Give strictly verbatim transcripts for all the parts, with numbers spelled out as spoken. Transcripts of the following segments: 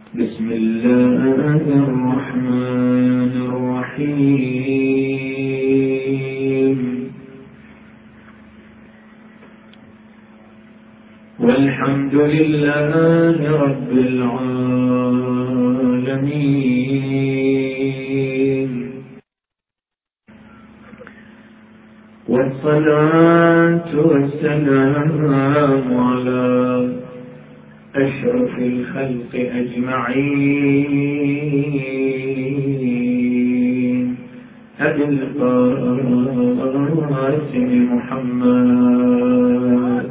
بسم الله الرحمن الرحيم. والحمد لله رب العالمين، والصلاة والسلام على أشرف الخلق أجمعين، أبي القاسم محمد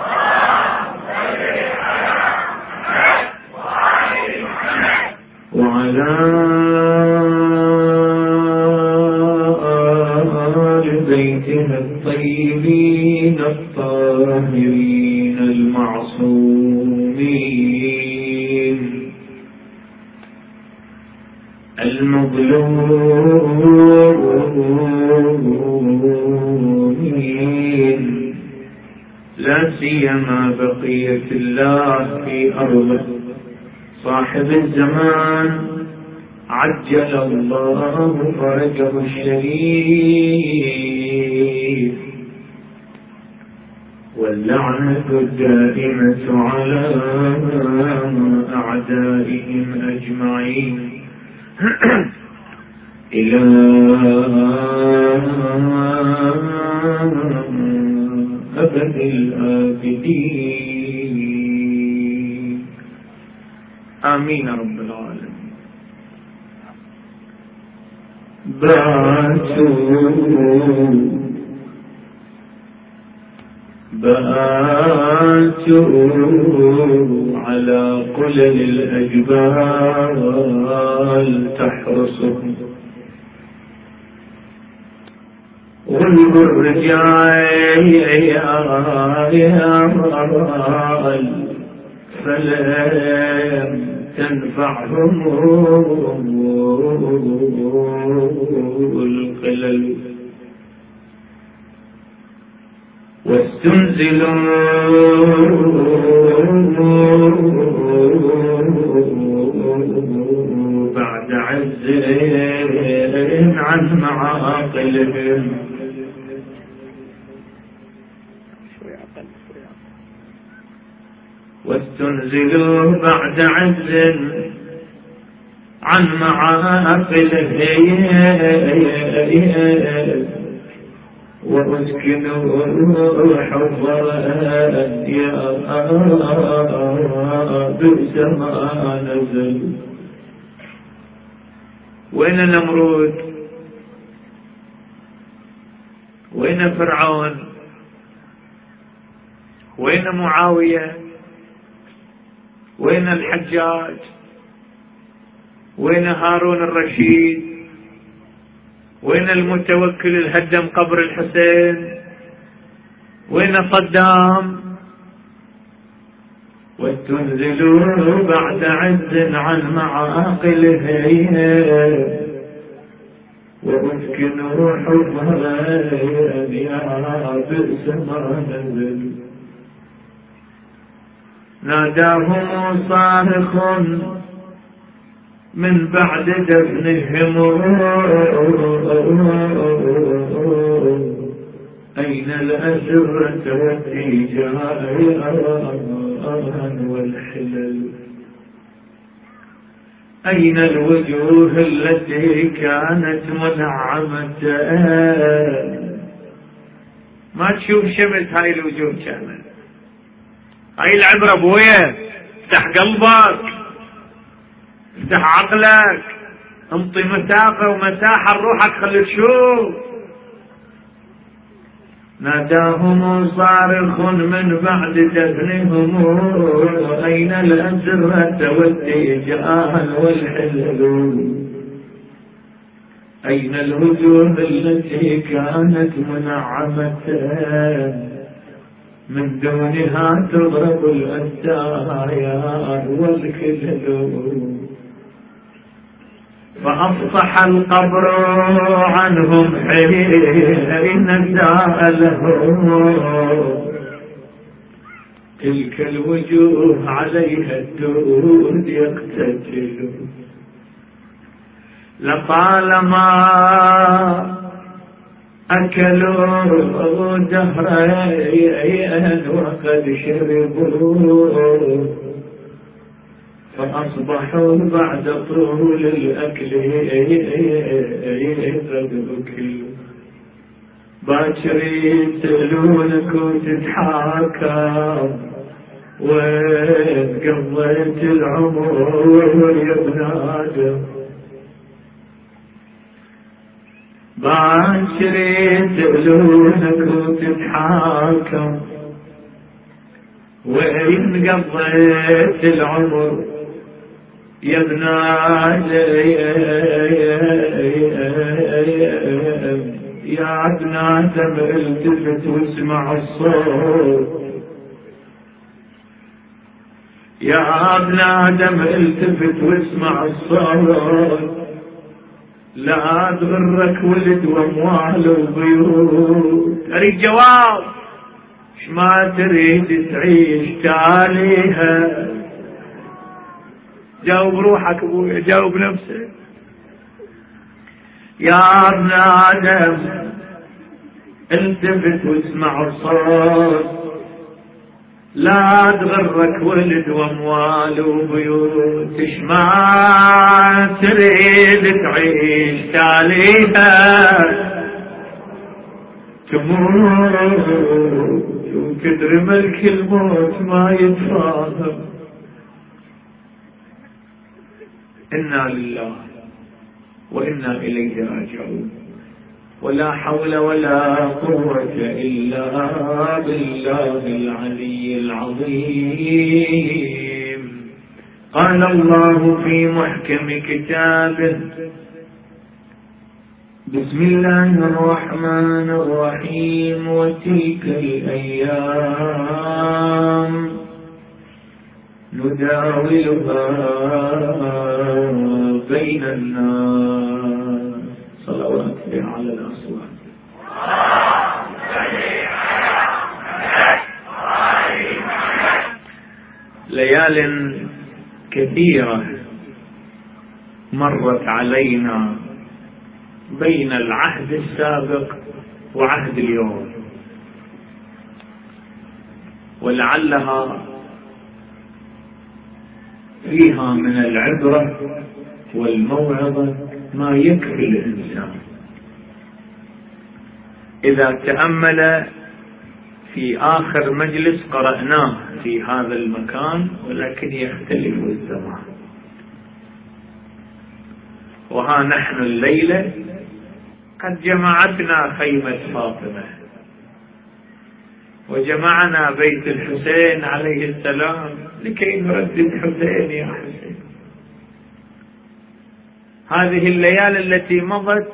وعلى آل بيته الطيبين الطاهرين المعصومين المظلومين، لا سيما بقية الله في أرضه صاحب الزمان عجل الله فرجه الشريف، واللعنة الدائمة على أعدائهم أجمعين إلى أبد الآبدين، آمين رب العالمين. باتوا باتوا على قلل الأجبال تحرسهم، والرجال فلم تنفعهم القلل، واستنزلوا بعد عز عن معاقلهم، واستنزلوا بعد عز عن معاقلهم، وأسكنوا حظا يا بئس ما نزل. وين نمرود؟ وين فرعون؟ وين معاوية؟ وين الحجاج؟ وين هارون الرشيد؟ وين المتوكل الهدم قبر الحسين؟ وين صدام؟ وتنزلوا بعد عز عن معاقله، واسكنوا حظها يا بئس ما نزل. ناداهم صارخ من بعد دفنهم أين الأسرة والتيجاء والحلل، أين الوجوه التي كانت منعمة؟ ما تشوف شمس هاي الوجوه كانت. هاي العبرة بويا، افتح قلبك، افتح عقلك، انطي مسافة ومساحة لروحك خلي تشوف. ناداهم صارخ من بعد دفنهم أين الأسرة والتيجان والحلل، أين الوجوه التي كانت منعمة من دونها تضرب الأسايا والكلل. فأفصح القبر عنهم حين سألهم تلك الوجوه عليها الدود يقتتل، لطالما أكلوا دهرين وقد شربوا، فأصبحوا بعد طول الأكل قد أكلوا. باكر يسألونك وتتحاكم وين قضيت العمر يا ابن آدم، باكر يسألونك وتتحاكم وين قضيت العمر يا ابن آدم، يا ابن آدم التفت واسمع الصوت، يا ابن آدم التفت واسمع الصوت، لا تغرك ولد واموال وبيوت. اريد جواب، ايش ما تريد تعيش تاليها؟ جاوب روحك ابويا، جاوب نفسك. يا ابن آدم التفت واسمع الصوت، لا تغرك ولد واموال وبيوت. ايش ما تريد تعيش تاليها؟ تموت وكدر ملك الموت ما يتفاهم. إنا لله وإنا إليه راجعون، ولا حول ولا قوة إلا بالله العلي العظيم. قال الله في محكم كتابه: بسم الله الرحمن الرحيم: وتلك الأيام نداولها بين الناس. صلوات على الأصوات. ليال كثيرة مرت علينا بين العهد السابق وعهد اليوم، ولعلها فيها من العبرة والموعظة ما يكفي الإنسان إذا تأمل في آخر مجلس قرأناه في هذا المكان، ولكن يختلف الزمان. وها نحن الليلة قد جمعتنا خيمة فاطمة، وجمعنا بيت الحسين عليه السلام لكي نردد حسين يا حسين. هذه الليالي التي مضت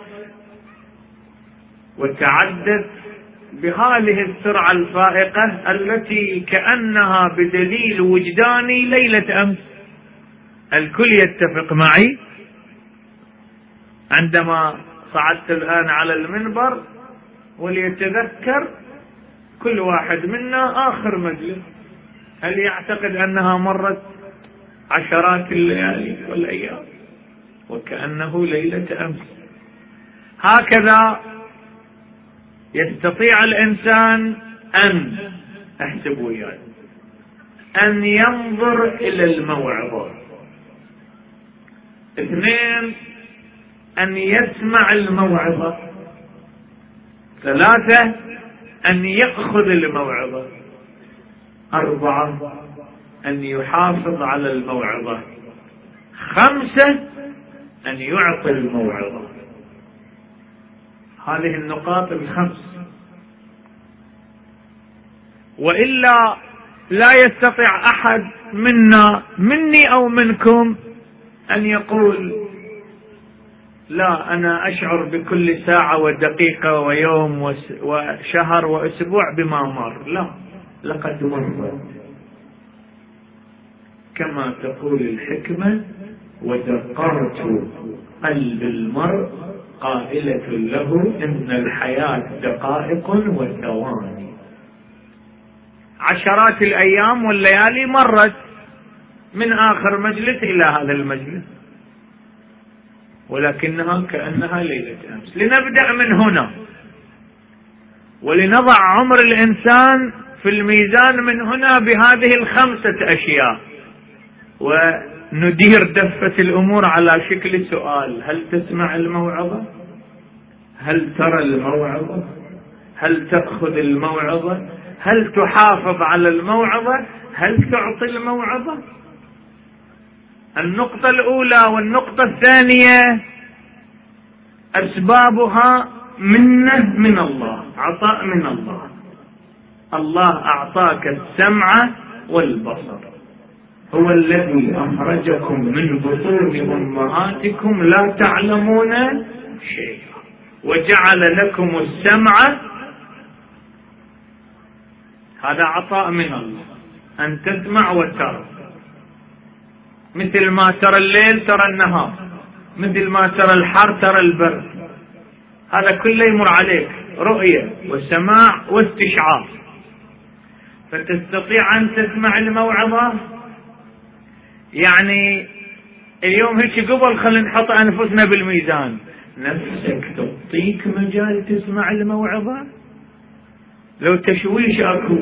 وتعدت بهذه السرعة الفائقة التي كأنها بدليل وجداني ليلة أمس. الكل يتفق معي عندما صعدت الآن على المنبر، وليتذكر كل واحد منا آخر مجلس، هل يعتقد أنها مرت عشرات الليالي والأيام وكأنه ليلة أمس؟ هكذا يستطيع الإنسان أن أحسب وياي أن ينظر إلى الموعظة. اثنين، أن يسمع الموعظة. ثلاثة، أن يأخذ الموعظة. أربعة، أن يحافظ على الموعظة. خمسة، أن يعطي الموعظة. هذه النقاط الخمس، وإلا لا يستطيع أحد منا مني أو منكم أن يقول لا أنا أشعر بكل ساعة ودقيقة ويوم وشهر وأسبوع بما مر. لا، لقد مرت كما تقول الحكمة: ودقرت قلب المرء قائلة له إن الحياة دقائق وثواني. عشرات الأيام والليالي مرت من آخر مجلس إلى هذا المجلس، ولكنها كأنها ليلة أمس. لنبدأ من هنا ولنضع عمر الإنسان في الميزان من هنا بهذه الخمسة أشياء، وندير دفة الأمور على شكل سؤال: هل تسمع الموعظة؟ هل ترى الموعظة؟ هل تأخذ الموعظة؟ هل تحافظ على الموعظة؟ هل تعطي الموعظة؟ النقطة الأولى والنقطة الثانية أسبابها منة من الله، عطاء من الله. الله أعطاك السمع والبصر، هو الذي أخرجكم من بطون أمهاتكم لا تعلمون شيئا وجعل لكم السمع، هذا عطاء من الله، أن تسمع وترى، مثل ما ترى الليل ترى النهار، مثل ما ترى الحر ترى البرد، هذا كله يمر عليك رؤية وسماع واستشعار. فتستطيع أن تسمع الموعظة. يعني اليوم هيك قبل خلينا نحط أنفسنا بالميزان، نفسك تعطيك مجال تسمع الموعظة؟ لو تشويش أكو.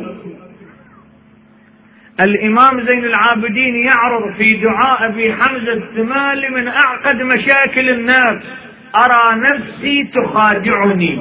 الإمام زين العابدين يعرض في دعاء أبي حمزة الثمالي من أعقد مشاكل النفس: أرى نفسي تخادعني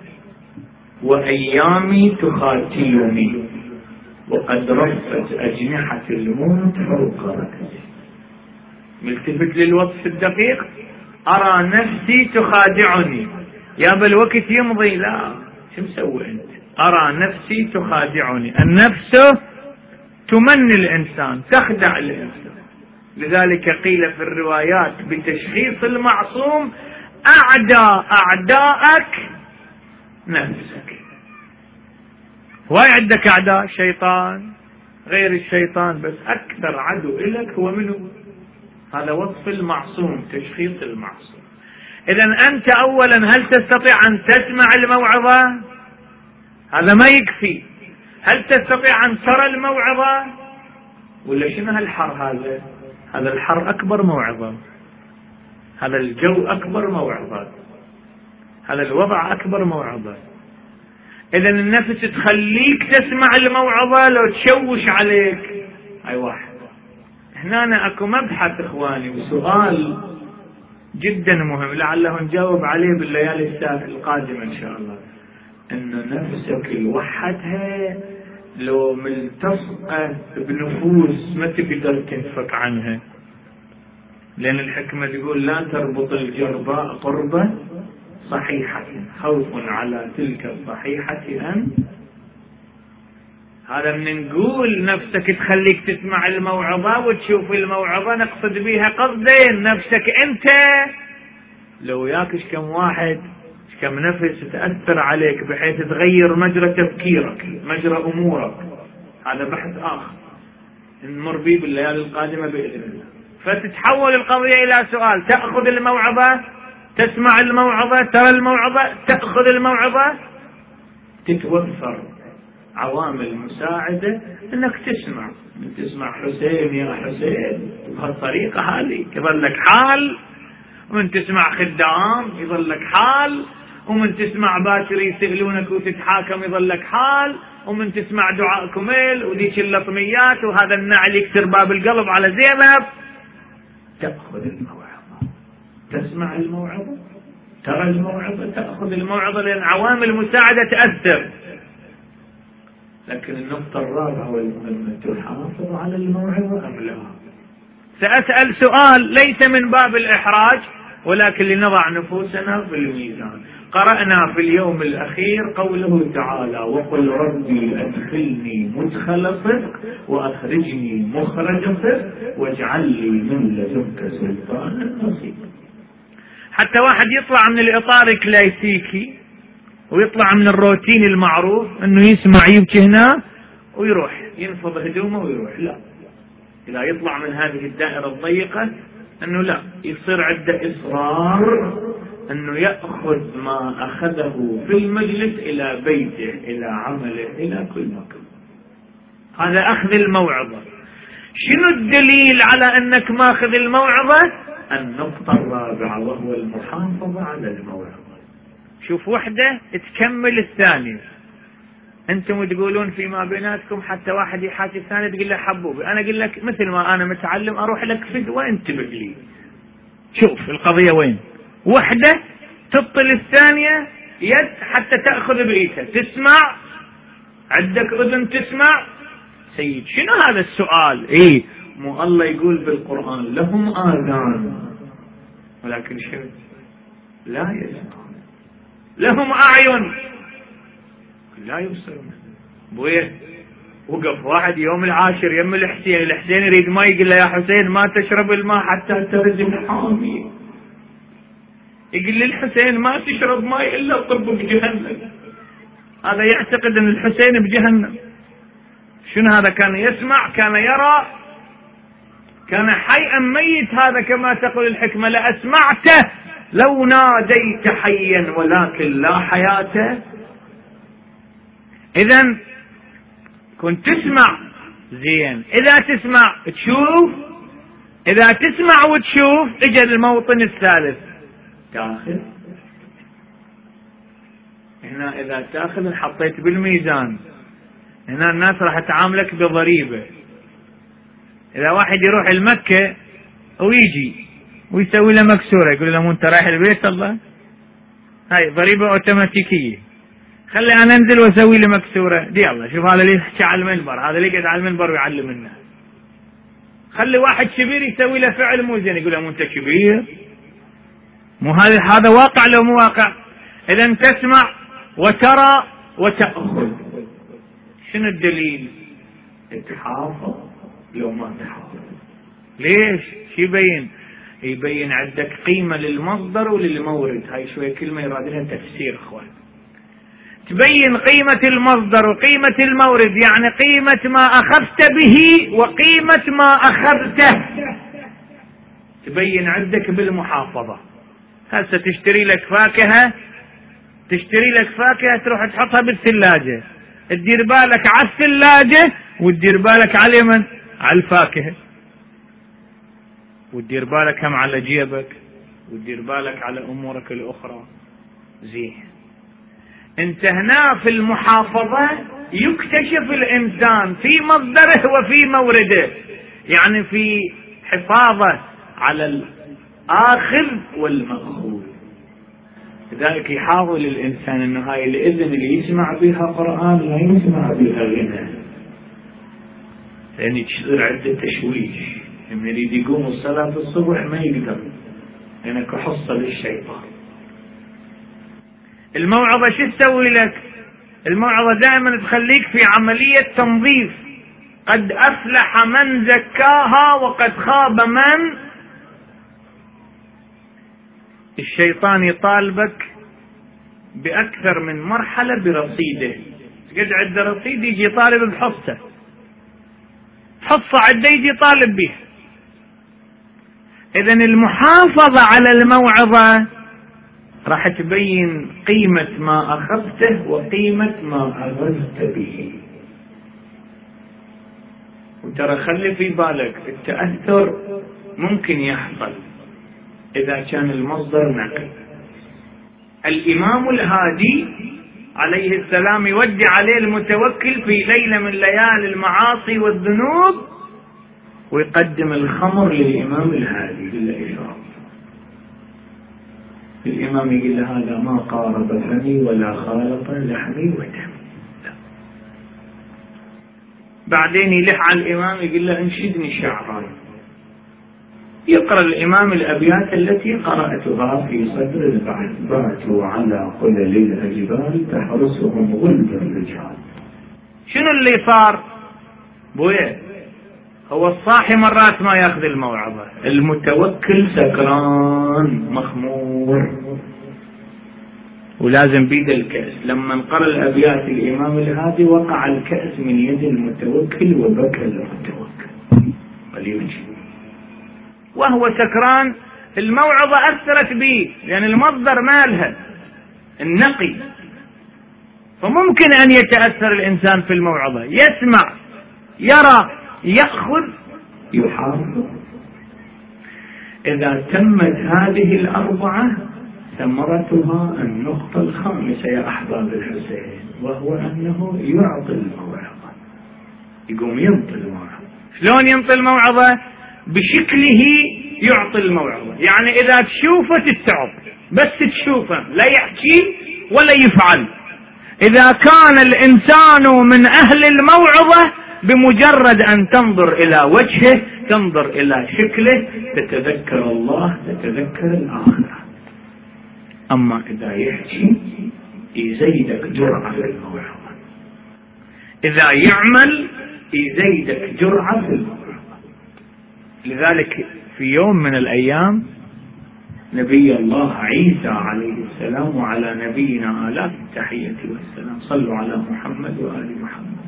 وأيامي تخاتلني وقد رفت أجنحة الموت فوق رأسي. ملتفت للوصف الدقيق: أرى نفسي تخادعني، يا بالوقت يمضي، لا شو مسوي أنت؟ أرى نفسي تخادعني. النفس تمني الإنسان، تخدع الإنسان. لذلك قيل في الروايات بتشخيص المعصوم: أعدى أعداءك نفسك. واي عندك أعداء؟ شيطان، غير الشيطان بس أكثر عدو إلك هو منه. هذا وصف المعصوم، تشخيص المعصوم. إذن أنت أولا هل تستطيع أن تسمع الموعظة؟ هذا ما يكفي. هل تستطيع أن ترى الموعظة؟ ولا شنو هالحر هذا؟ هذا الحر أكبر موعظة، هذا الجو أكبر موعظة، هذا الوضع أكبر موعظة. إذا النفس تخليك تسمع الموعظة لو تشوش عليك. أي واحد هنا أنا أكو مبحث إخواني وسؤال جدا مهم لعله نجاوب عليه بالليالي القادمة إن شاء الله. إن نفسك لوحدها لو ملتصقة بنفوس ما تقدر تنفك عنها، لأن الحكمة تقول: لا تربط الجرباء قربة صحيحة خوف على تلك الصحيحة أن. هذا من نقول نفسك تخليك تسمع الموعظة وتشوف الموعظة، نقصد بها قصدين: نفسك أنت لو ياكش كم واحد كم نفس تأثر عليك بحيث تغير مجرى تفكيرك مجرى أمورك، هذا بحث آخر نمر به بالليالي القادمة بإذن الله. فتتحول القضية إلى سؤال: تأخذ الموعظة، تسمع الموعظة، ترى الموعظة، تأخذ الموعظة. تتوفر عوامل مساعدة انك تسمع. من تسمع حسين يا حسين بهالطريقة هذه يظلك حال، ومن تسمع خدام يظلك حال، ومن تسمع باكر يسألونك وتتحاكم يظلك حال، ومن تسمع دعاء كميل وذيك اللطميات وهذا النعل يكسر باب القلب على زينب. تأخذ الموعظة، تسمع الموعظة، ترى الموعظة، تأخذ الموعظة، لأن عوامل مساعدة تأثر. لكن النقطة الرابعة والمهمة: تحافظ على الموعظة أم لا؟ سأسأل سؤال ليس من باب الإحراج، ولكن لنضع نفوسنا في الميزان. قرأنا في اليوم الأخير قوله تعالى: وقل ربي أدخلني مدخل صدق وأخرجني مخرج صدق واجعل لي من لدنك سلطانا نصيبا. حتى واحد يطلع من الإطار الكلاسيكي ويطلع من الروتين المعروف انه يسمع يبكي هنا ويروح ينفض هدومه ويروح، لا. إذا يطلع من هذه الدائرة الضيقة انه لا، يصير عنده إصرار انه يأخذ ما أخذه في المجلس إلى بيته، إلى عمله، إلى كل مكان. هذا أخذ الموعظة. شنو الدليل على أنك ماخذ الموعظة؟ النقطة الرابعة وهو المحافظة على الموعظة. شوف وحدة تكمل الثانية. أنتم تقولون فيما بيناتكم حتى واحد يحاكي الثاني تقول له حبوبي، أنا أقول لك مثل ما أنا متعلم أروح لك فدوة انتبه لي. شوف القضية وين. وحدة تبطل الثانية يد حتى تأخذ بإيدها. تسمع؟ عندك أذن تسمع؟ سيد شنو هذا السؤال؟ إيه مو الله يقول بالقرآن لهم آذان ولكن شو لا يسمعون، لهم أعين لا يبصرون. بويه وقف واحد يوم العاشر يم الحسين، الحسين يريد ماء يقول له يا حسين ما تشرب الماء حتى ترد حامي. يقول للحسين ما تشرب ماء إلا طب بجهنم. هذا يعتقد أن الحسين بجهنم. شنو هذا؟ كان يسمع، كان يرى، كان حيا ميت. هذا كما تقول الحكمة لأسمعته لو ناديت حيا ولكن لا حياة. إذن كنت تسمع زين، إذا تسمع تشوف، إذا تسمع وتشوف اجى الموطن الثالث تاخذ. هنا إذا تاخذ حطيت بالميزان، هنا الناس راح تعاملك بضريبة. إذا واحد يروح المكة ويجي ويسوي له مكسورة يقول له مو أنت رايح البيت الله؟ هاي ضريبة أوتوماتيكية. خلي أنا أنزل وأسوي له مكسورة دي الله. شوف هذا اللي يحكي على المنبر، هذا اللي يقعد على المنبر ويعلم لنا. خلي واحد كبير يسوي له فعل مو زين يقول له مو أنت كبير؟ مو هذا هذا واقع لو مو واقع؟ إذا تسمع وترى وتأخذ. شنو الدليل؟ تحافظ لو ما تحافظ. ليش؟ شو يبين؟ يبين عندك قيمة للمصدر وللمورد. هاي شوية كلمة يراد لها تفسير اخوان. تبين قيمة المصدر وقيمة المورد، يعني قيمة ما أخذت به وقيمة ما أخذته. تبين عندك بالمحافظة. هسه تشتري لك فاكهة، تشتري لك فاكهة تروح تحطها بالثلاجة، تدير بالك على الثلاجة وتدير بالك على اليمن على الفاكهة، وتدير بالك هم على جيبك، وتدير بالك على أمورك الأخرى. زين انت هنا في المحافظة يكتشف الإنسان في مصدره وفي مورده، يعني في حفاظه على الآخذ والمأخوذ. لذلك يحاول الإنسان أنه هاي الإذن اللي يسمع بها قرآن لا يسمع بها غنى، لأن تصير عدة تشويش. من يريد يقوم الصلاة الصبح ما يقدر لأنك حصة للشيطان. الموعظة شو تسوي لك؟ الموعظة دائما تخليك في عملية تنظيف. قد أفلح من زكاها وقد خاب من. الشيطان يطالبك بأكثر من مرحلة برصيده. قد عند رصيد يجي يطالب بحصة، حصة عده يجي يطالب به. إذن المحافظة على الموعظة راح تبين قيمة ما أخذته وقيمة ما أخذت به. وترى خلي في بالك التأثر ممكن يحصل إذا كان المصدر نقل. الإمام الهادي عليه السلام يودي عليه المتوكل في ليلة من ليالي المعاصي والذنوب ويقدم الخمر للإمام الهادي للإشراف. الإمام يقول له هذا ما قارب فمي ولا خالط لحمي ودمي. بعدين يلح على الإمام يقول له انشدني شعرا. يقرأ الإمام الأبيات التي قرأتها في صدر البحث. باتوا على قلل الأجبال تحرسهم غلب الرجال. شنو اللي صار؟ بويه هو الصاحي مرات ما ياخذ الموعظة، المتوكل سكران مخمور ولازم بيد الكأس. لما انقرأ الأبيات الإمام الهادي وقع الكأس من يد المتوكل وبكى المتوكل وليمشي وهو سكران. الموعظة أثرت به لأن المصدر مالها النقي، فممكن أن يتأثر الإنسان في الموعظة، يسمع يرى، يأخذ، يحافظ. إذا تمت هذه الأربعة ثمرتها النقطة الخامسة يا أحباب الحسين، وهو أنه يعطي الموعظة. يقوم ينطي الموعظة. شلون ينطي الموعظة؟ بشكله يعطي الموعظة. يعني إذا تشوفه تتعظ، بس تشوفه لا يحكي ولا يفعل. إذا كان الإنسان من أهل الموعظة بمجرد أن تنظر إلى وجهه، تنظر إلى شكله، تتذكر الله، تتذكر الآخرة. أما إذا يحكي يزيدك جرعة في الموعظة، إذا يعمل يزيدك جرعة في الموعظة. لذلك في يوم من الأيام نبي الله عيسى عليه السلام وعلى نبينا آلاف التحية والسلام، صلوا على محمد وآل محمد.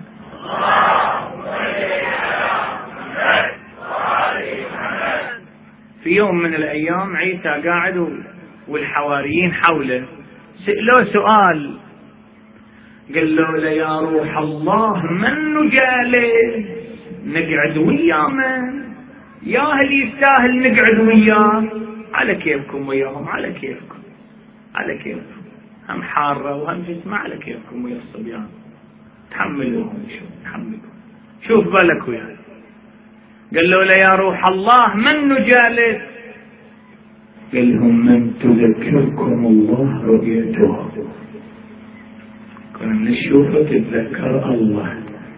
في يوم من الأيام عيسى قاعد والحواريين حوله، سألوه سؤال، قال له يا روح الله من نجالس نقعد وياه؟ من يا هل يستاهل نقعد وياه؟ على كيفكم وياهم، على كيفكم، على كيفكم، هم حارة وهم جسمة، على كيفكم ويا الصبيان، تحملوهم، شوف تحملوهم، شوف بالك وياه. قال له يا روح الله من نجالس؟ قال لهم من تذكركم الله رؤيته، كنا نشوفه تتذكر الله.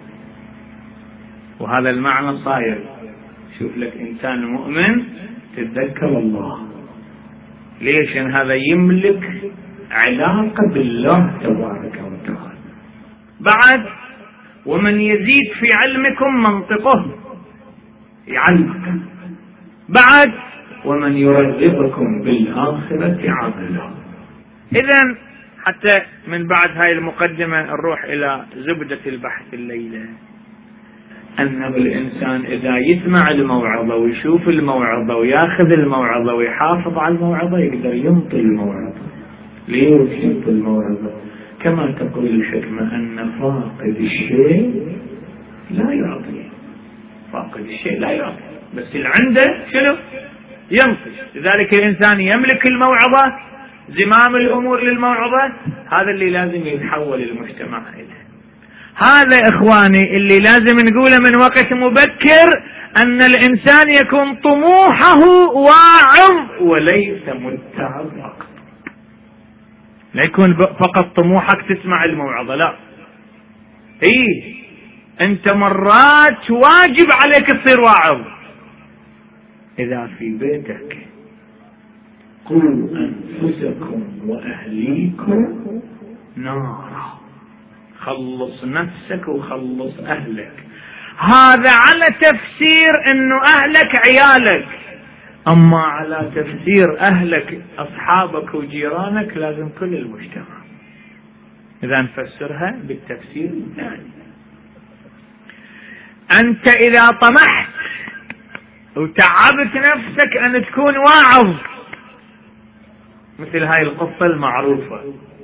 وهذا المعنى صاير. شوف لك إنسان مؤمن تتذكر الله. ليش؟ إن هذا يملك علاقة بالله تبارك وتعالى. بعد ومن يزيد في علمكم منطقه يعلمك. بعد ومن يرغبكم بالآخرة عقله. إذن حتى من بعد هاي المقدمة نروح إلى زبدة البحث الليلة، أن الإنسان إذا يسمع الموعظة ويشوف الموعظة وياخذ الموعظة ويحافظ على الموعظة يقدر ينطي الموعظة. ليش ينطي الموعظة؟ كما تقول الحكمة أن فاقد الشيء لا يعطي. فاقد الشيء لا يعطي، بس اللي عنده شنو؟ ينطي. لذلك الإنسان يملك الموعظة، زمام الأمور للموعظة، هذا اللي لازم يتحول المجتمع إليه. هذا إخواني اللي لازم نقوله من وقت مبكر، أن الإنسان يكون طموحه واعظ وليس متعظ فقط. لا يكون فقط طموحك تسمع الموعظة، لا. إيه أنت مرات واجب عليك تصير واعظ. إذا في بيتك قوا أنفسكم وأهليكم نارا، خلص نفسك وخلص أهلك. هذا على تفسير أنه أهلك عيالك، أما على تفسير أهلك أصحابك وجيرانك لازم كل المجتمع. إذا نفسرها بالتفسير الثاني. أنت إذا طمحت وتعبت نفسك أن تكون واعظ، مثل هاي القصة المعروفة،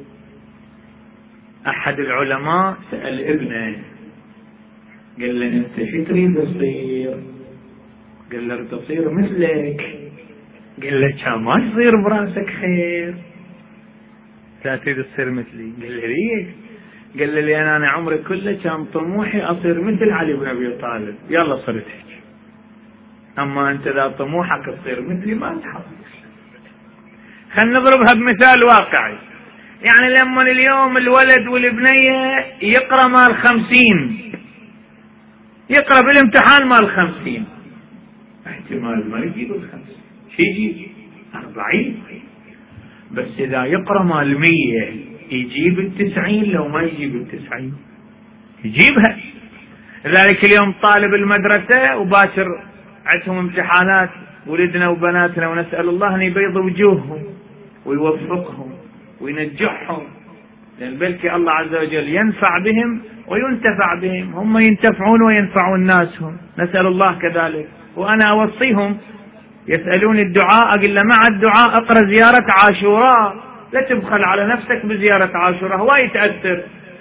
أحد العلماء سأل ابنه قال له أنت شو تريد تصير؟ قال له تصير مثلك. قال له كان ما تصير براسك خير، لا تريد تصير مثلي؟ قال له ليش؟ قال له لأن أنا عمري كله كان طموحي أصير مثل علي بن أبي طالب، يلا صرت هيك. أما أنت إذا طموحك تصير مثلي ما تحصل. خلينا نضربها بمثال واقعي. يعني لما اليوم الولد والبنية يقرأ مال خمسين، يقرأ بالامتحان مال خمسين، احتمال ما يجيب الخمسين، شي يجيب أربعين. بس إذا يقرأ مال مية يجيب التسعين، لو ما يجيب التسعين يجيبها. لذلك اليوم طالب المدرسة وباشر عندهم امتحانات ولدنا وبناتنا، ونسأل الله أن يبيض وجوههم ويوفقهم وينجحهم، لأن بلكي الله عز وجل ينفع بهم وينتفع بهم، هم ينتفعون وينفعون ناسهم، نسأل الله كذلك. وأنا أوصيهم يسألون الدعاء، أقول له مع الدعاء اقرأ زيارة عاشوراء، لا تبخل على نفسك بزيارة عاشوراء، هواي تأثر.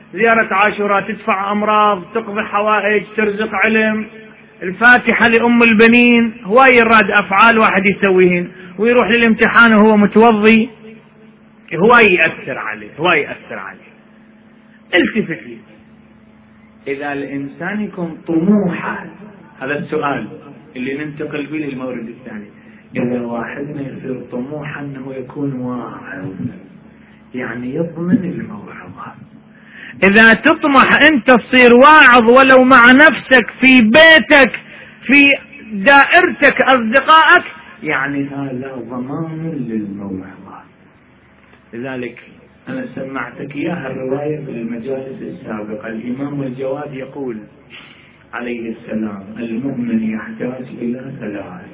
زيارة عاشوراء تدفع أمراض، تقضي حوائج، ترزق علم، الفاتحة لأم البنين، هواي راد أفعال واحد يسويهن، ويروح للامتحان وهو متوضي، هواي يأثر عليه، هواي يأثر عليه. التفت لي، إذا الإنسان يكون طموحا، هذا السؤال اللي ننتقل به للمورد الثاني، إذا واحدنا يصير طموحا أنه يكون واعظ، يعني يضمن الموعظة. إذا تطمح أنت تصير واعظ ولو مع نفسك في بيتك في دائرتك أصدقائك، يعني هذا ضمان للموعظة. لذلك أنا سمعتك إياها الرواية في المجالس السابقة. الإمام الجواد يقول عليه السلام: المؤمن يحتاج إلى ثلاث: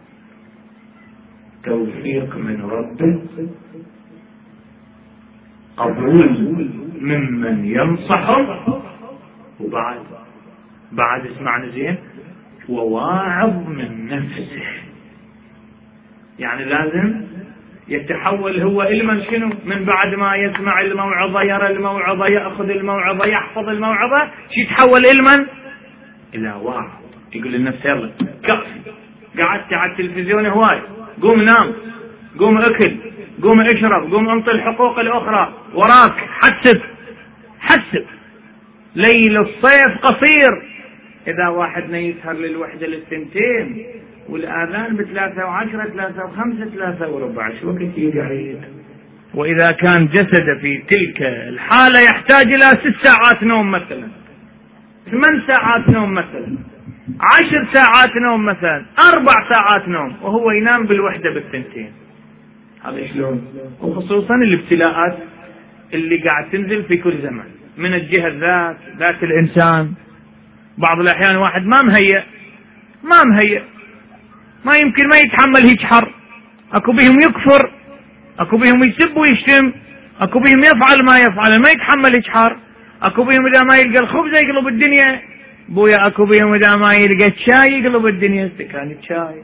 توفيق من ربه، قبول ممن ينصحه، وبعد بعد اسمعني زين، وواعظ من نفسه. يعني لازم يتحول هو إلى شنو؟ من بعد ما يسمع الموعظة، يرى الموعظة، يأخذ الموعظة، يحفظ الموعظة، شي يتحول إلى من؟ إلى واعظ. يقول للنفس: يلا كفي، قعدت على التلفزيون هواي، قوم نام، قوم أكل، قوم اشرب، قوم انطي الحقوق الأخرى، وراك حسب حسب. ليل الصيف قصير. إذا واحد يسهر للوحدة للثنتين والآذان بثلاثة وعشرة، ثلاثة وخمسة، ثلاثة وربع، شو وقت يقعد؟ وإذا كان جسد في تلك الحالة يحتاج إلى ست ساعات نوم مثلا، ثمان ساعات نوم مثلا، عشر ساعات نوم مثلا، أربع ساعات نوم، وهو ينام بالوحدة بالثنتين. هذا شلون؟ وخصوصا الابتلاءات اللي قاعد تنزل في كل زمن من الجهة ذات ذات الإنسان. بعض الأحيان واحد ما مهيئ ما مهيئ ما يمكن ما يتحمل هيك حر، اكو بهم يكفر، اكو بهم يسب ويشتم، اكو بهم يفعل ما يفعل، ما يتحمل هيك حر. اكو بهم اذا ما يلقى الخبز يقلب الدنيا بويا، اكو بهم اذا ما يلقى الشاي يقلب الدنيا استكان الشاي،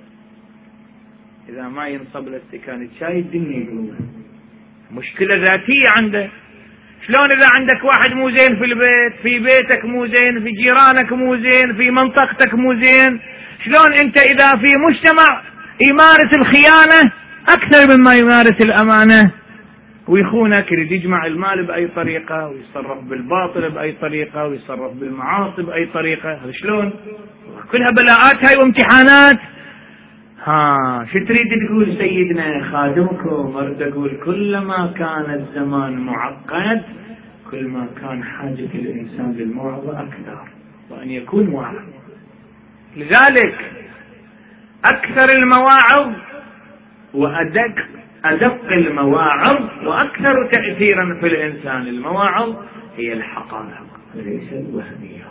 اذا ما ينصب له استكان الشاي الدنيا يقلبها. مشكلة ذاتية عنده. شلون اذا عندك واحد مو زين في البيت، في بيتك مو زين، في جيرانك مو زين، في منطقتك مو زين، شلون انت اذا في مجتمع يمارس الخيانة اكثر مما يمارس الامانة، ويخونك، يريد يجمع المال باي طريقة، ويتصرف بالباطل باي طريقة، ويتصرف بالمعاصي باي طريقة، هذا شلون؟ كلها بلاءات هاي وامتحانات. ها شو تريد تقول سيدنا خادمكم؟ اريد اقول كلما كان الزمان معقد كل ما كان حاجة الانسان للموعظة اكثر، وان يكون واعظ. لذلك اكثر المواعظ وادق ادق المواعظ واكثر تأثيرا في الانسان المواعظ هي الحقائق وليس الوهميات.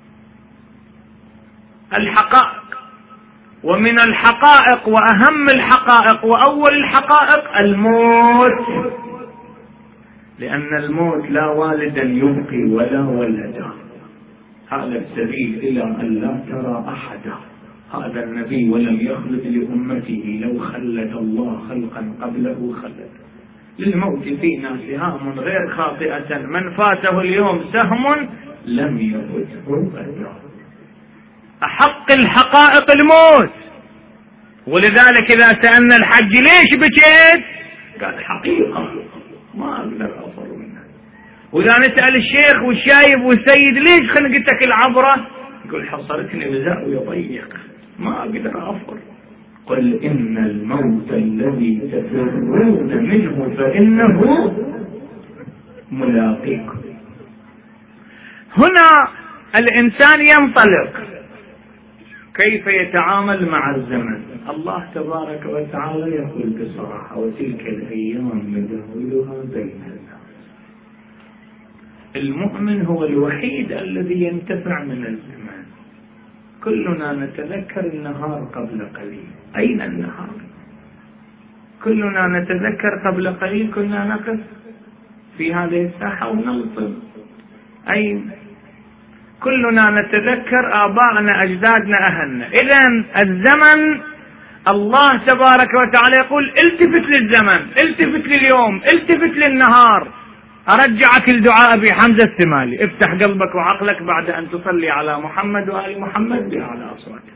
الحقائق، ومن الحقائق وأهم الحقائق وأول الحقائق الموت، لأن الموت لا والدا يبقي ولا ولدا، هذا السبيل إلى أن لا ترى أحدا. هذا النبي ولم يخلد لأمته، لو خلد الله خلقا قبله خلد. للموت فينا سهام غير خاطئة، من فاته اليوم سهم لم يفته أجر. أحق الحقائق الموت. ولذلك إذا سألنا الحج ليش بكيت؟ قال حقيقة ما أقدر أفر منها. وإذا نسأل الشيخ والشايب والسيد ليش خنقتك العبرة؟ يقول حصلتني بزاوية ضيق ما أقدر أفر. قل إن الموت الذي تفرون منه فإنه ملاقيكم. هنا الإنسان ينطلق كيف يتعامل مع الزمن. الله تبارك وتعالى يقول بصراحة: وتلك الأيام نداولها بين الناس. المؤمن هو الوحيد الذي ينتفع من الزمان. كلنا نتذكر النهار قبل قليل، أين النهار؟ كلنا نتذكر قبل قليل كنا نقف في هذه الساحة ونلطم، أين؟ كلنا نتذكر آباءنا أجدادنا أهلنا. إذن الزمن الله تبارك وتعالى يقول التفت للزمن، التفت لليوم، التفت للنهار. أرجعك لدعاء أبي حمزة الثمالي: افتح قلبك وعقلك بعد أن تصلي على محمد وآل محمد بأعلى أصواتك.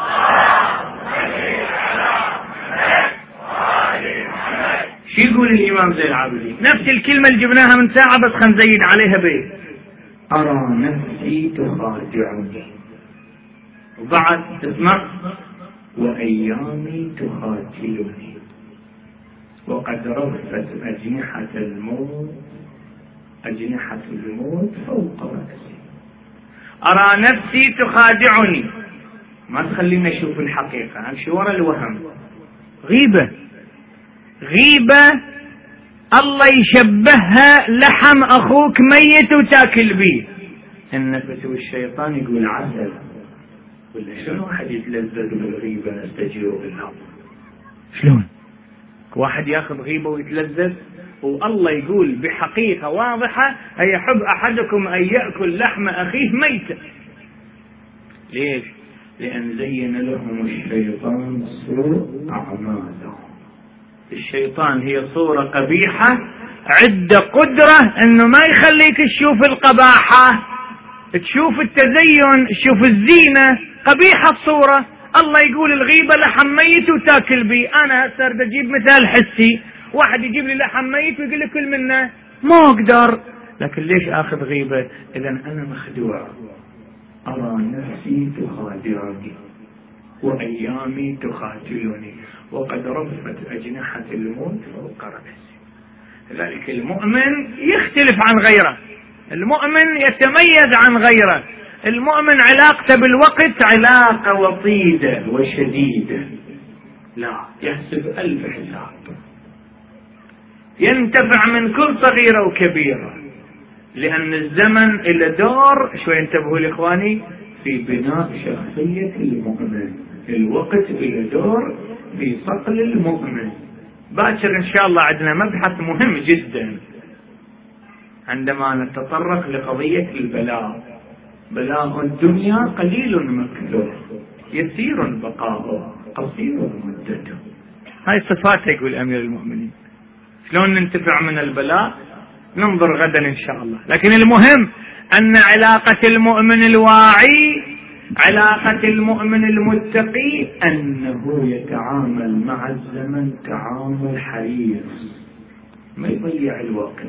شو يقول الإمام زين العابدين؟ نفس الكلمة اللي جبناها من ساعة بس خنزيد عليها بيت: أرى نفسي تخادعني. وبعد تسمع: وأيامي تخاتلني وقد رفت أجنحة الموت أجنحة الموت فوق رأسي. أرى نفسي تخادعني، ما تخلينا نشوف الحقيقة، أمشي ورا الوهم. غيبة غيبة الله يشبهها لحم أخوك ميت وتاكل بيه. النفس والشيطان يقول عسل، ولا شلون واحد يتلذذ بالغيبة نستجير بالله؟ شلون واحد ياخذ غيبة ويتلذذ؟ والله يقول بحقيقة واضحة: أيحب أحدكم أن يأكل لحم أخيه ميتا. ليش؟ لأن زين لهم الشيطان سوء أعمالهم. الشيطان هي صورة قبيحة عنده قدرة أنه ما يخليك تشوف القباحة، تشوف التزين، تشوف الزينة. قبيحة الصورة. الله يقول الغيبة لحم ميت وتاكل بي. أنا هسه أريد أجيب مثال حسي، واحد يجيب لي لحم ميت ويقول لي كل منه، ما أقدر. لكن ليش آخذ غيبة؟ إذا أنا مخدوع. أرى نفسي تخادعني وأيامي تخاتلني وقد رفت أجنحة الموت فوق رأسي. لذلك المؤمن يختلف عن غيره، المؤمن يتميز عن غيره. المؤمن علاقته بالوقت علاقة وطيدة وشديدة، لا يحسب ألف حساب، ينتفع من كل صغيرة وكبيرة، لأن الزمن إلى دور. شوي انتبهوا لإخواني في بناء شخصية المؤمن، الوقت إلى دور في صقل المؤمن. باكر إن شاء الله عندنا مبحث مهم جدا عندما نتطرق لقضية البلاء. بلاء الدنيا قليل مكثر، يسير بقاؤه، قصير مدته. هاي صفاته يقول أمير المؤمنين. شلون ننتفع من البلاء؟ ننظر غدا إن شاء الله. لكن المهم أن علاقة المؤمن الواعي، علاقة المؤمن المتقي، أنه يتعامل مع الزمن تعامل حريص، ما يضيع الوقت،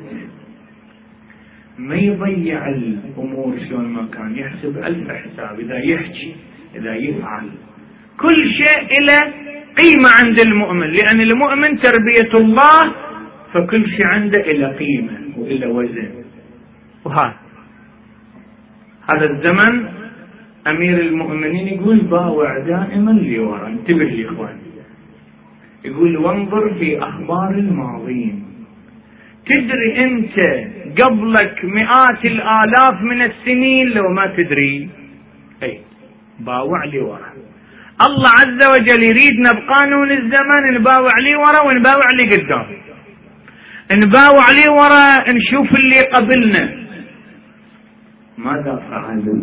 ما يضيع الأمور شلون ما كان، يحسب ألف حساب. إذا يحكي، إذا يفعل، كل شيء له قيمة عند المؤمن، لأن المؤمن تربية الله، فكل شيء عنده إلى قيمة وإلى وزن. وهذا هذا الزمن أمير المؤمنين يقول باوع دائما لي وراء. انتبه لي إخواني، يقول وانظر في أخبار الماضين. تدري أنت قبلك مئات الآلاف من السنين لو ما تدري؟ أي باوع لي وراء. الله عز وجل يريدنا بقانون الزمن نباوع لي وراء ونباوع لي قدام. نباوع لي وراء نشوف اللي قبلنا ماذا فعلوا.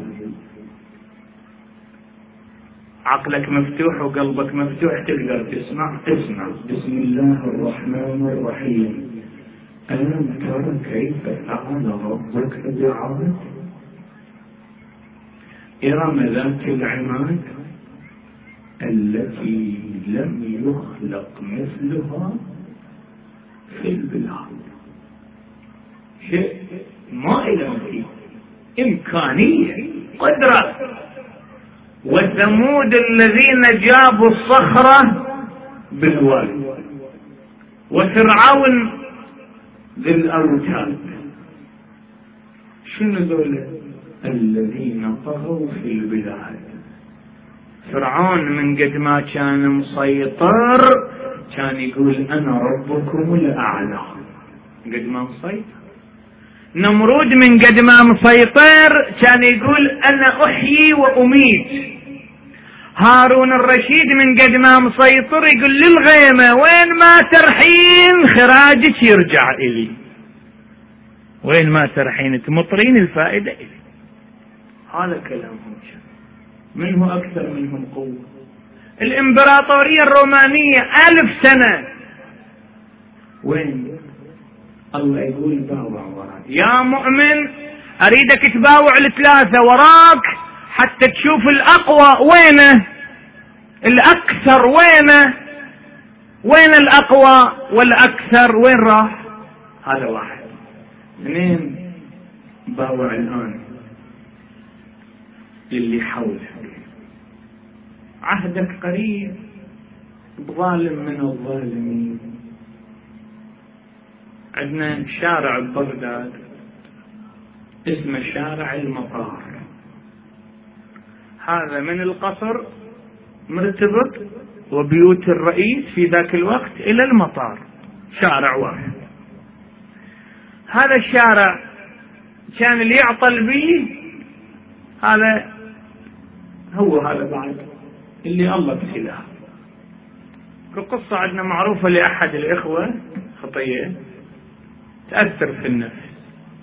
عقلك مفتوح وقلبك مفتوح، تقدر تسمع. اسمع: بسم الله الرحمن الرحيم. ألم تر كيف فعل ربك بعاد إرم ذات العماد التي لم يخلق مثلها في البلاد. شيء ما إله فيه، إمكانية، قدرة. وثمود الذين جابوا الصخرة بالواد، وفرعون ذي الأوتاد. شنو ذولا؟ الذين طغوا في البلاد. فرعون من قد ما كان مسيطر كان يقول أنا ربكم الأعلى، قد ما مسيطر. نمرود من قد ما مسيطر كان يقول أنا أحيي وأميت. هارون الرشيد من قد ما مسيطر يقول للغيمة وين ما ترحين خراجك يرجع إلي، وين ما ترحين تمطرين الفائدة إلي. هذا كلامهم. منه أكثر منهم قوة. الإمبراطورية الرومانية ألف سنة وين؟ الله يقول باوع وراك يا مؤمن، أريدك تباوع الثلاثة وراك حتى تشوف الأقوى وينه، الأكثر وينه، وين الأقوى والأكثر وين راح. هذا واحد. اثنين، باوع الآن للي حولك، عهدك قريب بظالم من الظالمين. عندنا شارع ببغداد اسمه شارع المطار، هذا من القصر مرتبط وبيوت الرئيس في ذاك الوقت إلى المطار، شارع واحد. هذا الشارع كان اللي يعطل به هذا هو هذا بعد اللي الله ابتلاه. كقصة عندنا معروفة لأحد الإخوة خطية تأثر في النفس،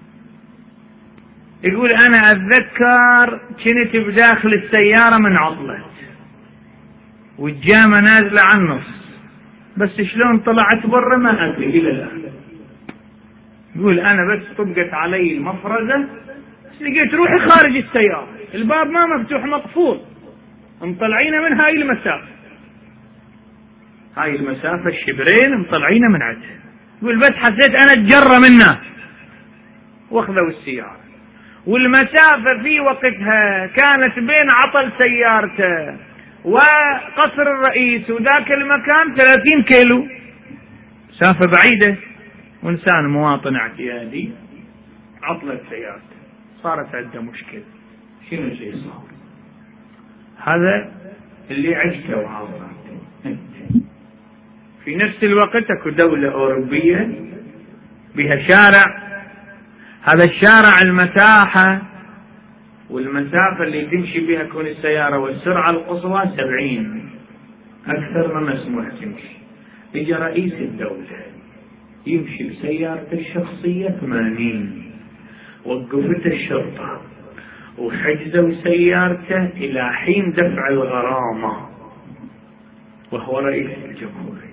يقول أنا أتذكر كنت بداخل السيارة من عطلت والجامة نازلة عن النص، بس شلون طلعت برا ما أدري إلى الآن. يقول أنا بس طبقت علي المفرزة لقيت روحي خارج السيارة، الباب ما مفتوح مقفول، مطلعين من هاي المسافة، هاي المسافة الشبرين مطلعين من عده. يقول بس حسيت أنا اتجرى منه واخذوا السيارة، والمسافة في وقتها كانت بين عطل سيارته وقصر الرئيس وذاك المكان ثلاثين كيلو، مسافة بعيدة، وإنسان مواطن اعتيادي عطلت سيارته، صارت عنده مشكلة. شنو اللي صار؟ هذا اللي عشته وعاصرته. في نفس الوقت اكو دولة أوروبية بها شارع، هذا الشارع المساحة والمسافة اللي تمشي بها كون السيارة والسرعة القصوى سبعين، أكثر ما مسموح تمشي. يجي رئيس الدولة يمشي بسيارته الشخصية ثمانين، وقفت الشرطة وحجزوا سيارته إلى حين دفع الغرامة وهو رئيس الجمهورية.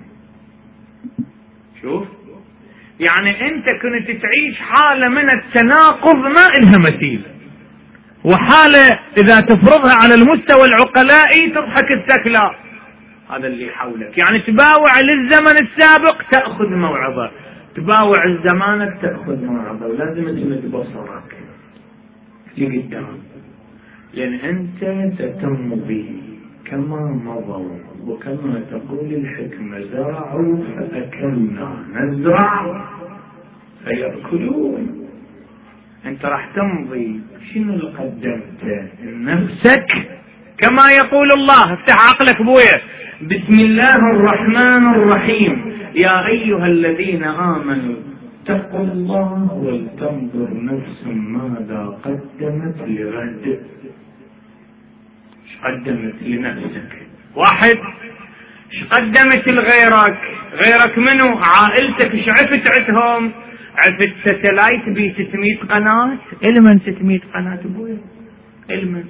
شوف، يعني أنت كنت تعيش حالة من التناقض ما إلها مثيل، وحالة إذا تفرضها على المستوى العقلائي تضحك الثكلى. هذا اللي حولك، يعني تباوع للزمن السابق تأخذ موعظة، تباوع الزمانك تأخذ موعظة، ولازم تمد بصرك لقدام، لأن أنت ستم به كما مضوا، وكما تقول الحكمة زرعوا فأكلنا، نزرع فيأكلون. أنت راح تمضي، شنو اللي قدمته؟ نفسك، كما يقول الله. افتح عقلك بويا، بسم الله الرحمن الرحيم، يا أيها الذين آمنوا اتقوا الله ولتنظر نفس ماذا قدمت لغد. ايش قدمت لنفسك؟ واحد، ايش قدمت لغيرك؟ غيرك منو؟ عائلتك ايش عفت عندهم؟ عفت ستلايت بي ستمية قناة، المن ستمية قناة ابوي، المن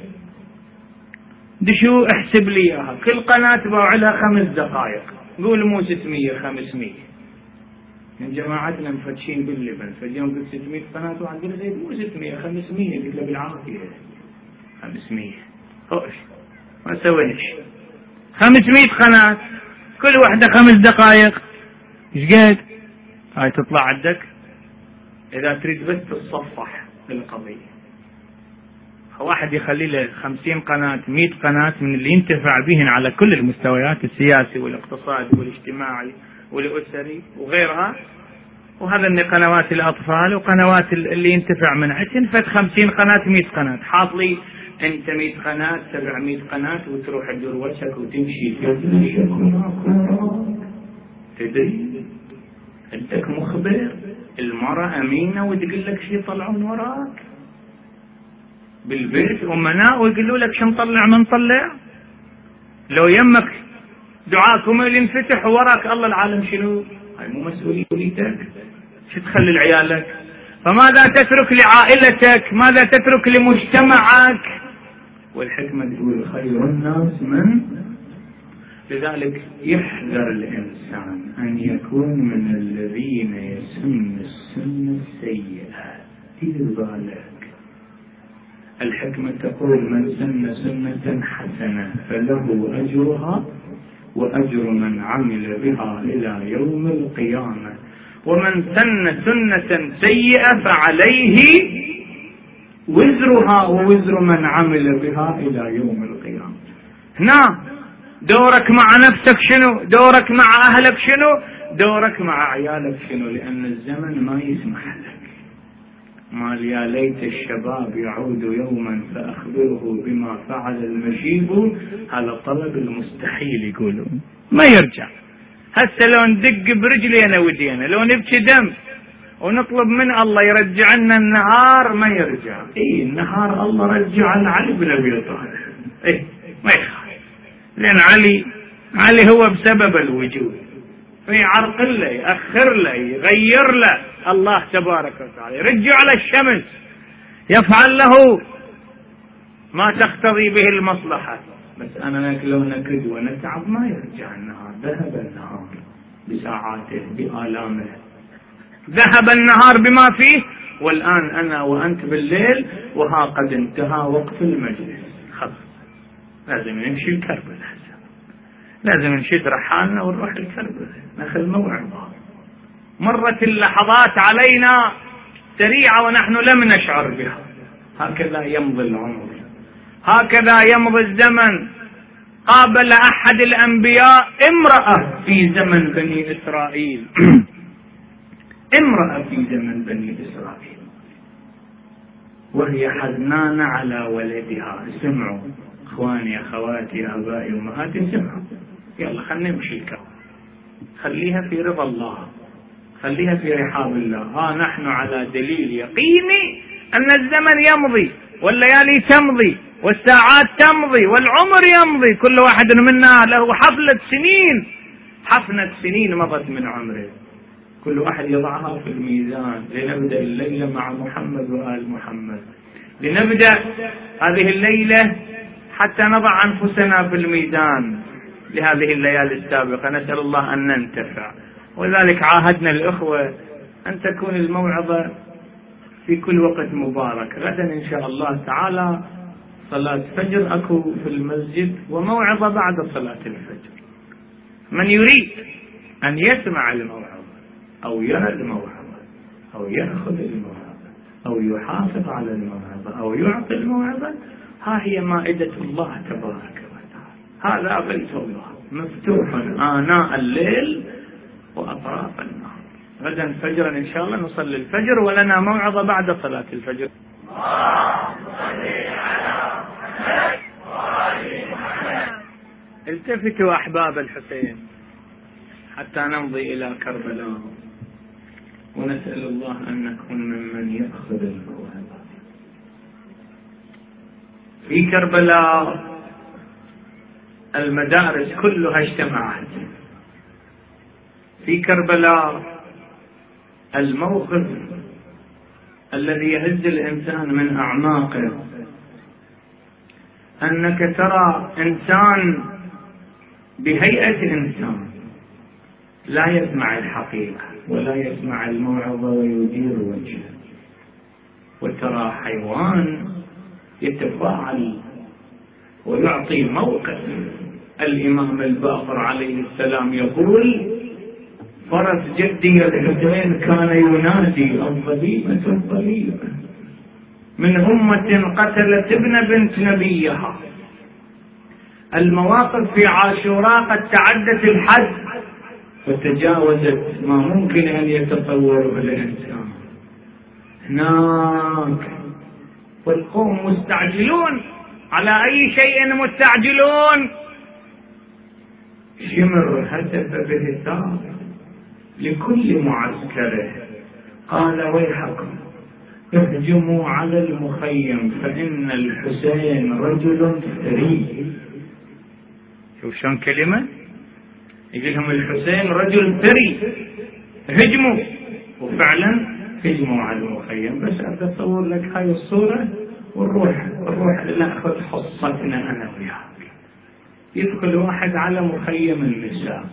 دشو احسب لي اياها، كل قناة باوع لها خمس دقائق، قول مو ستمية خمسمية. من جماعتنا مفتشين باللبن، فاليوم قلت ستمية قناة، واحد قال لي مو ستمية خمسمية، قلت له بالعافية خمسمية، خوش ما سوينا شيء. خمسمية قناة كل واحدة خمس دقائق، ايش قد؟ هاي تطلع عندك إذا تريد بس تتصفح القضية. واحد يخلي له خمسين قناة مئة قناة من اللي ينتفع بهن على كل المستويات، السياسي والاقتصادي والاجتماعي والأسري وغيرها، وهذا من قنوات الأطفال وقنوات اللي ينتفع منها، تنفت خمسين قناة مئة قناة، حاط لي أنت مئة قناة سبعمئة قناة وتروح تدور وجهك وتمشي تدري أنتك مخبر، المرأة أمينة وتقول لك شي يطلعون وراك بالبيت، أمناء ويقولوا لك شو نطلع ما نطلع، لو يمك دعاكم اللي ينفتح وراك الله العالم شنو؟ هاي مو مسؤوليتك، شو تخلي لعيالك؟ فماذا تترك لعائلتك؟ ماذا تترك لمجتمعك؟ والحكمة تقول خير الناس من لذلك يحذر الإنسان أن يكون من الذين يسن السنة السيئة. دير بالك، الحكمة تقول من سن سنة حسنة فله أجرها وأجر من عمل بها إلى يوم القيامة، ومن سن سنة سيئة فعليه وزرها ووزر من عمل بها إلى يوم القيامة. هنا دورك مع نفسك شنو؟ دورك مع أهلك شنو؟ دورك مع عيالك شنو؟ لأن الزمن ما يسمح لك. مال يا ليت الشباب يعود يوما فأخبره بما فعل المشيب، هذا طلب المستحيل يقولون ما يرجع. هسه لو ندق برجلينا ودينا، لو نبكي دم ونطلب من الله يرجع لنا النهار ما يرجع. اي النهار الله رجع لعلي بن ابي طالب، اي ما يخاف، لان علي علي هو بسبب الوجود، فيعرقل له يأخر له يغير له الله تبارك وتعالى، يرجع على الشمس يفعل له ما تقتضي به المصلحة. بس أنا لو نكد ونتعب ما يرجع النهار. ذهب النهار بساعاته بآلامه، ذهب النهار بما فيه، والآن أنا وأنت بالليل وها قد انتهى وقت المجلس. خلاص لازم نمشي الكربلاء، لازم نشد رحالنا ونروح الكربلاء ناخذ موعظة. مرت اللحظات علينا سريعة ونحن لم نشعر بها. هكذا يمضي العمر، هكذا يمضي الزمن. قابل أحد الأنبياء امرأة في زمن بني إسرائيل امرأة في زمن بني إسرائيل وهي حزنانة على ولدها. سمعوا إخواني أخواتي آبائي أمهاتي، سمعوا، يلا خلينا نمشي الكون، خليها في رضا الله، خليها في رحاب الله. ها نحن على دليل يقيني أن الزمن يمضي والليالي تمضي والساعات تمضي والعمر يمضي. كل واحد منا له حفلة سنين، حفنة سنين مضت من عمره، كل واحد يضعها في الميزان. لنبدأ الليلة مع محمد وآل محمد، لنبدأ هذه الليلة حتى نضع أنفسنا في الميزان لهذه الليالي السابقة. نسأل الله أن ننتفع. ولذلك عاهدنا الأخوة أن تكون الموعظة في كل وقت مبارك. غدا إن شاء الله تعالى صلاة فجر أكو في المسجد وموعظة بعد صلاة الفجر. من يريد أن يسمع الموعظة أو يرى الموعظة أو يأخذ الموعظة أو يحافظ على الموعظة أو يعطي الموعظة، ها هي مائدة الله تبارك وتعالى. هذا بيت الله مفتوح آناء الليل وأطراف النهار. غدا فجرا إن شاء الله نصلي الفجر ولنا موعظة بعد صلاة الفجر. التفتوا أحباب الحسين حتى نمضي إلى كربلاء، ونسأل الله أن نكون ممن يأخذ الموعظة. في كربلاء المدارس كلها اجتمعت. في كربلاء الموقف الذي يهز الإنسان من أعماقه، أنك ترى إنسان بهيئة إنسان لا يسمع الحقيقة ولا يسمع الموعظة ويدير وجهه، وترى حيوان يتفاعل ويعطي موقف. الإمام الباقر عليه السلام يقول: فرس جدي الحسين كان ينادي الظليمة الظليمة من أمة قتلت ابن بنت نبيها. المواقف في عاشوراء قد تعدت الحد وتجاوزت ما ممكن أن يتصوره الإنسان. هناك والقوم مستعجلون. على أي شيء مستعجلون؟ شمر هتف به الثار لكل معسكره، قال: ويحكم اهجموا على المخيم فإن الحسين رجل ثري. شوف شلون كلمة، يقول لهم الحسين رجل ثري، هجموا. وفعلا هجموا على المخيم. بس أتصور لك هاي الصورة ونروح نروح ناخذ حصتنا أنا وياك. يدخل واحد على مخيم النساء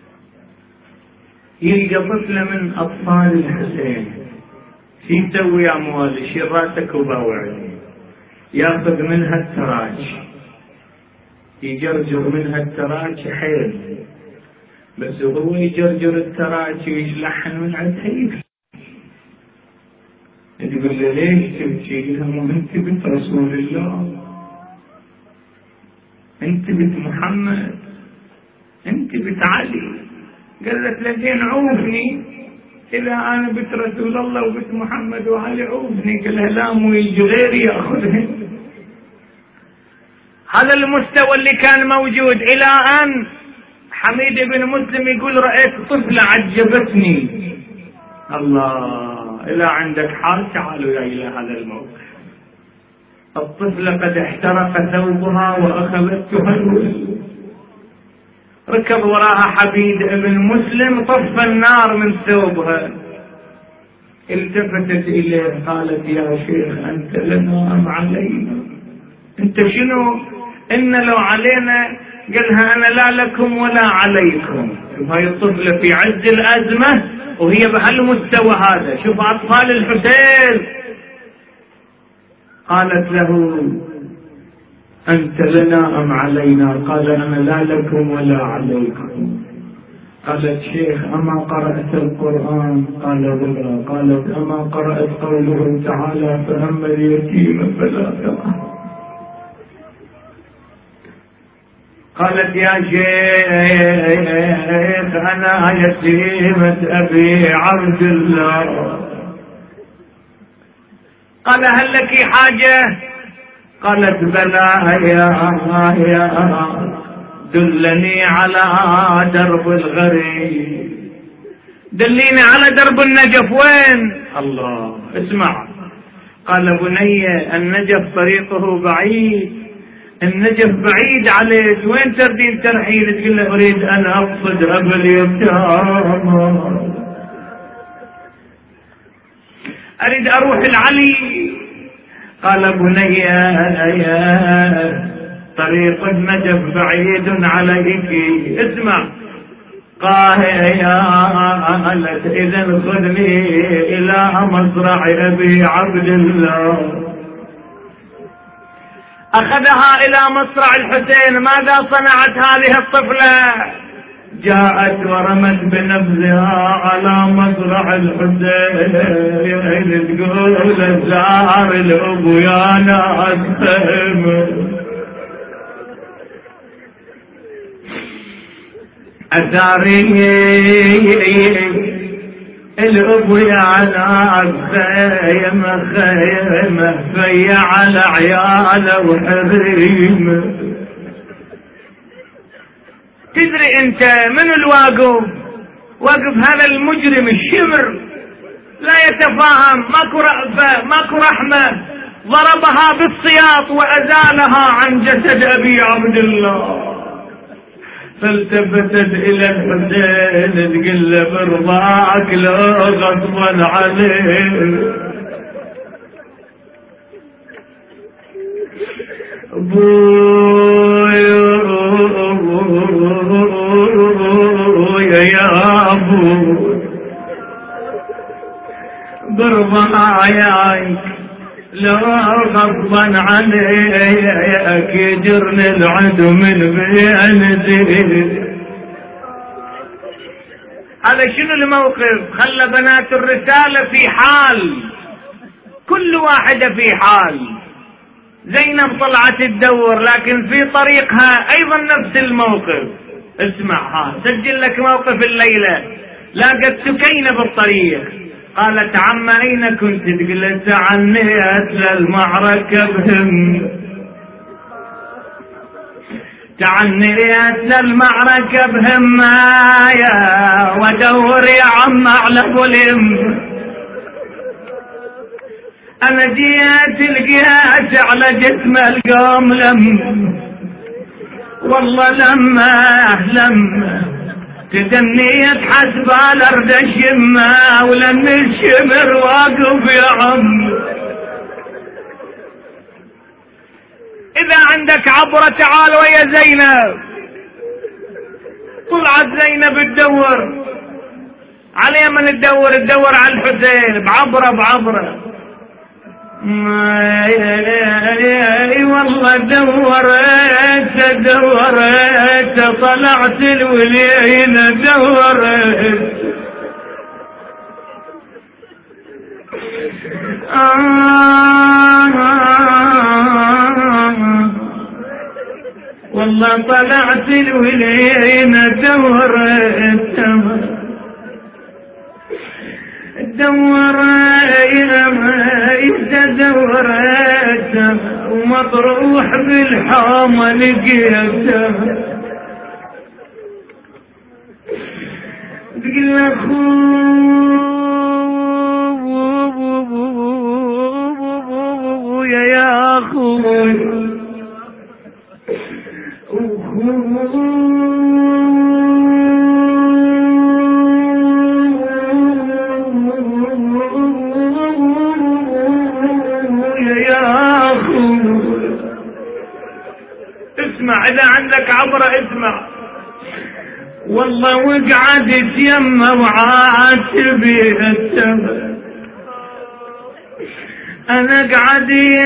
يلقى طفلة من أطفال الحسين، شو يسوي يا موالي؟ يشيل راسك وباوعي، ياخذ منها التراج، يجرجر منها التراج حيل، بس وهو يجرجر التراج ويشلحن من عندها يقول له ليش تبكي؟ لها مو انت بنت رسول الله، انت بنت محمد، انت بنت علي. قالت له زين عوفني، اذا انا بنت رسول الله وبنت محمد وعلي عوفني. قال لها لا، مو يجي غيري ياخذها. هذا المستوى اللي كان موجود الى ان حميد بن مسلم يقول رأيت طفلة عجبتني. الله، إلى عندك حال تعالوا يا إلى هذا الموقف. الطفلة قد احترق ثوبها وأخذت تهرول، ركض وراها حميد بن مسلم طف النار من ثوبها، التفتت إليه قالت يا شيخ أنت لنا أم علينا؟ أنت شنو؟ إن لو علينا. قالها أنا لا لكم ولا عليكم. شوف هاي الطفلة في عز الأزمة وهي بهالمستوى هذا. شوف أطفال الحسين. قالت له أنت لنا أم علينا؟ قال أنا لا لكم ولا عليكم. قالت شيخ أما قرأت القرآن؟ قال بلى. قالت أما قرأت قوله تعالى فأما اليتيم فلا تقهر؟ قالت يا شيخ أنا يتيمة أبي عبد الله. قال هل لك حاجة؟ قالت بلى يا يا دلني على درب الغريب. دليني على درب النجف. وين؟ الله اسمع. قال بني النجف طريقه بعيد، النجف بعيد عليك، وين تردين ترحيل؟ تقول له اريد ان اقصد ابا اليتامى، اريد اروح العلي. قال بني طريق النجف بعيد عليك. اسمع. قال اذا خذني الى مزرع ابي عبد الله. أخذها إلى مصرع الحسين. ماذا صنعت هذه الطفلة؟ جاءت ورمت بنفسها على مصرع الحسين، تقول الزار الأبو يا ناس أثاري الأبو يا ناس خيمة خيمة في على عياله وحريمه. تدري انت من الواقف؟ واقف هذا المجرم الشمر لا يتفاهم، ماكو رأفة ماكو رحمة. ضربها بالسياط وأزالها عن جسد أبي عبد الله. فالتفتت الى الحسين تقول له برضاك لو غضبا عليه. ابويا يا ابو برضاك لو غضبا عليك يجرني العدو من بين زين. هذا شنو الموقف؟ خلى بنات الرسالة في حال، كل واحدة في حال. زينب طلعت تدور لكن في طريقها ايضا نفس الموقف. اسمع ها، سجل لك موقف الليلة. لاقت سكينة بالطريق، قالت عم اين كنت؟ تقول تعنيت للمعركة بهم، تعنيت للمعركة بهمايا ودور يا عم على ظلم. انا جيت لقيت على جسم القوم لم، والله لما لما تدنيت حسب الارض الشمة ولم الشمر واقف يا عم. اذا عندك عبرة تعال ويا زينب. طلعت زينب تدور على من تدور تدور على الحسين بعبره بعبره. اي والله دورت دورت طلعت الولينا دورت آه والله طلعت الولينا دورت دورت دورت ومطروح بالحومة لقيته تقول اخويا يا اخوي اسمع اذا عندك عبرة اسمع. والله وقعدت يمه وعاتبي التمر انا قعد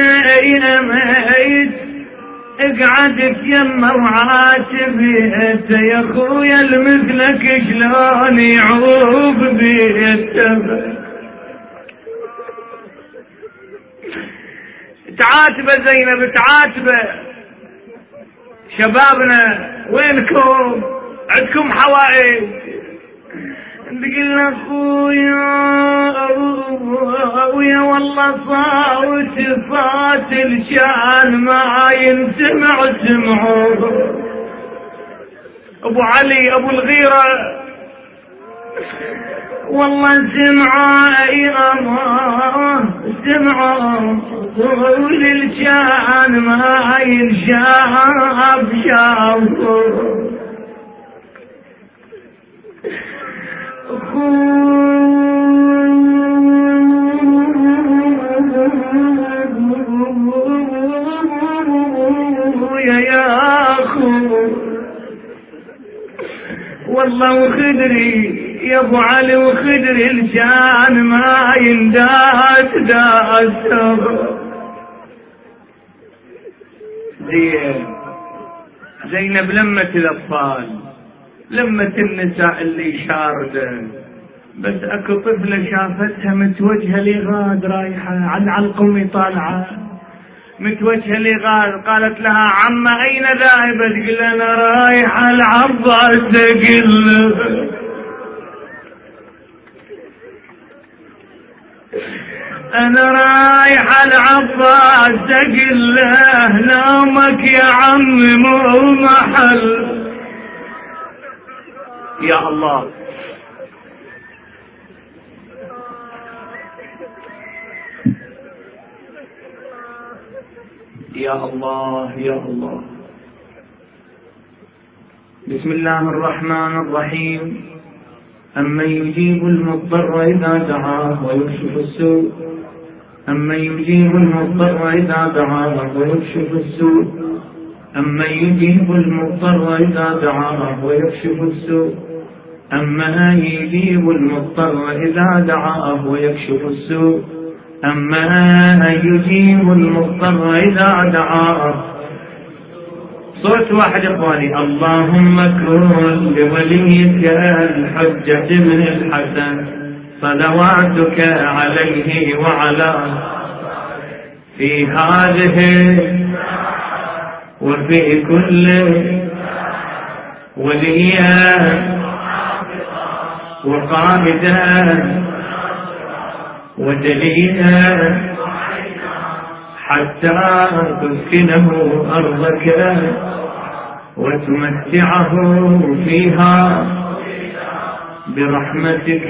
يميت قعدت يمه وعاتبي يا اخويا المثلك شلون يعوب بي التمر. تعاتبه زينب تعاتبه. شبابنا وينكم عندكم حوائج؟ نقول اخويا اخويا والله صوت صوت الشان ما ينسمع سمعه. ابو علي ابو الغيرة والله سمعه اي امان سمعه طول الشان ما ينشاف شافه. يا يا اخو والله وخدري يا ابو علي وخدري الجان ما ينداس داس. زين زينب لمت الاطفال لمت النساء اللي شارده بس اكو طفله شافتها متوجهه لغاد رايحه على القومي طالعه متوجهه لغاد قالت لها عمه اين ذاهبه؟ تقول انا رايحه العباس تقول انا رايحه العباس تقول له نومك يا عمي مو محل. يا الله يا الله يا الله. بسم الله الرحمن الرحيم. أمن يجيب المضطر إذا دعاه ويكشف السوء أمن يجيب المضطر إذا دعاه ويكشف السوء أمن يجيب المضطر إذا دعاه ويكشف السوء أمن يجيب المضطر إذا دعاه ويكشف السوء أمن يجيب المضطر إذا دعاه. صوت واحد إخواني. اللهم كن لوليك الحجة بن الحسن صلواتك عليه وعلى في هذه وفي كل وليا وقائدا ودليلا حتى تسكنه أرضك وتمتعه فيها برحمتك.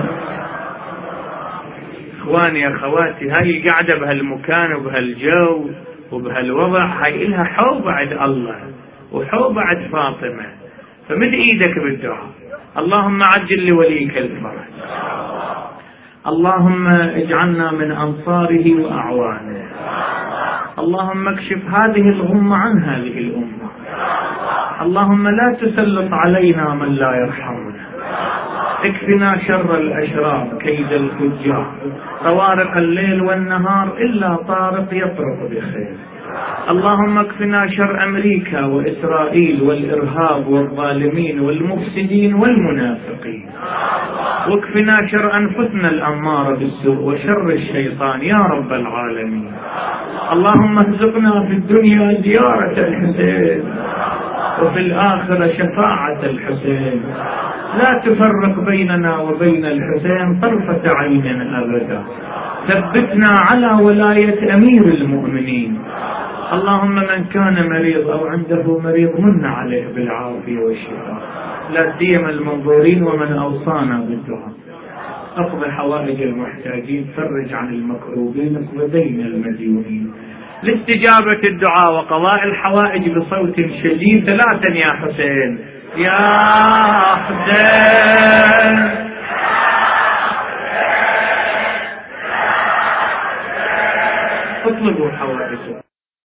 إخواني أخواتي هاي قاعدة بهالمكان وبهالجو وبهالوضع هاي إلها حب عند الله وحب عند فاطمة. فمد إيدك بالدعاء. اللهم عجل لوليك الفرج. اللهم اجعلنا من أنصاره وأعوانه. اللهم اكشف هذه الغمة عن هذه الأمة. اللهم لا تسلط علينا من لا يرحمنا، اكفنا شر الأشرار كيد الفجار، طوارق الليل والنهار إلا طارق يطرق بخير. اللهم اكفنا شر أمريكا وإسرائيل والإرهاب والظالمين والمفسدين والمنافقين، واكفنا شر أنفسنا الأمارة بالسوء وشر الشيطان يا رب العالمين. اللهم ارزقنا في الدنيا زيارة الحسين وفي الآخرة شفاعة الحسين، لا تفرق بيننا وبين الحسين طرفة عين أبدا، ثبتنا على ولاية أمير المؤمنين. اللهم من كان مريض أو عنده مريض من عليه بالعافية والشفاء، لا سيما المنظورين ومن أوصانا بالدعاء. اقضي حوائج المحتاجين، فرج عن المكروبين، اقضين المديونين. لاستجابة الدعاء وقضاء الحوائج بصوت شديد ثلاثا يا حسين يا حسين. اطلبوا حوائج.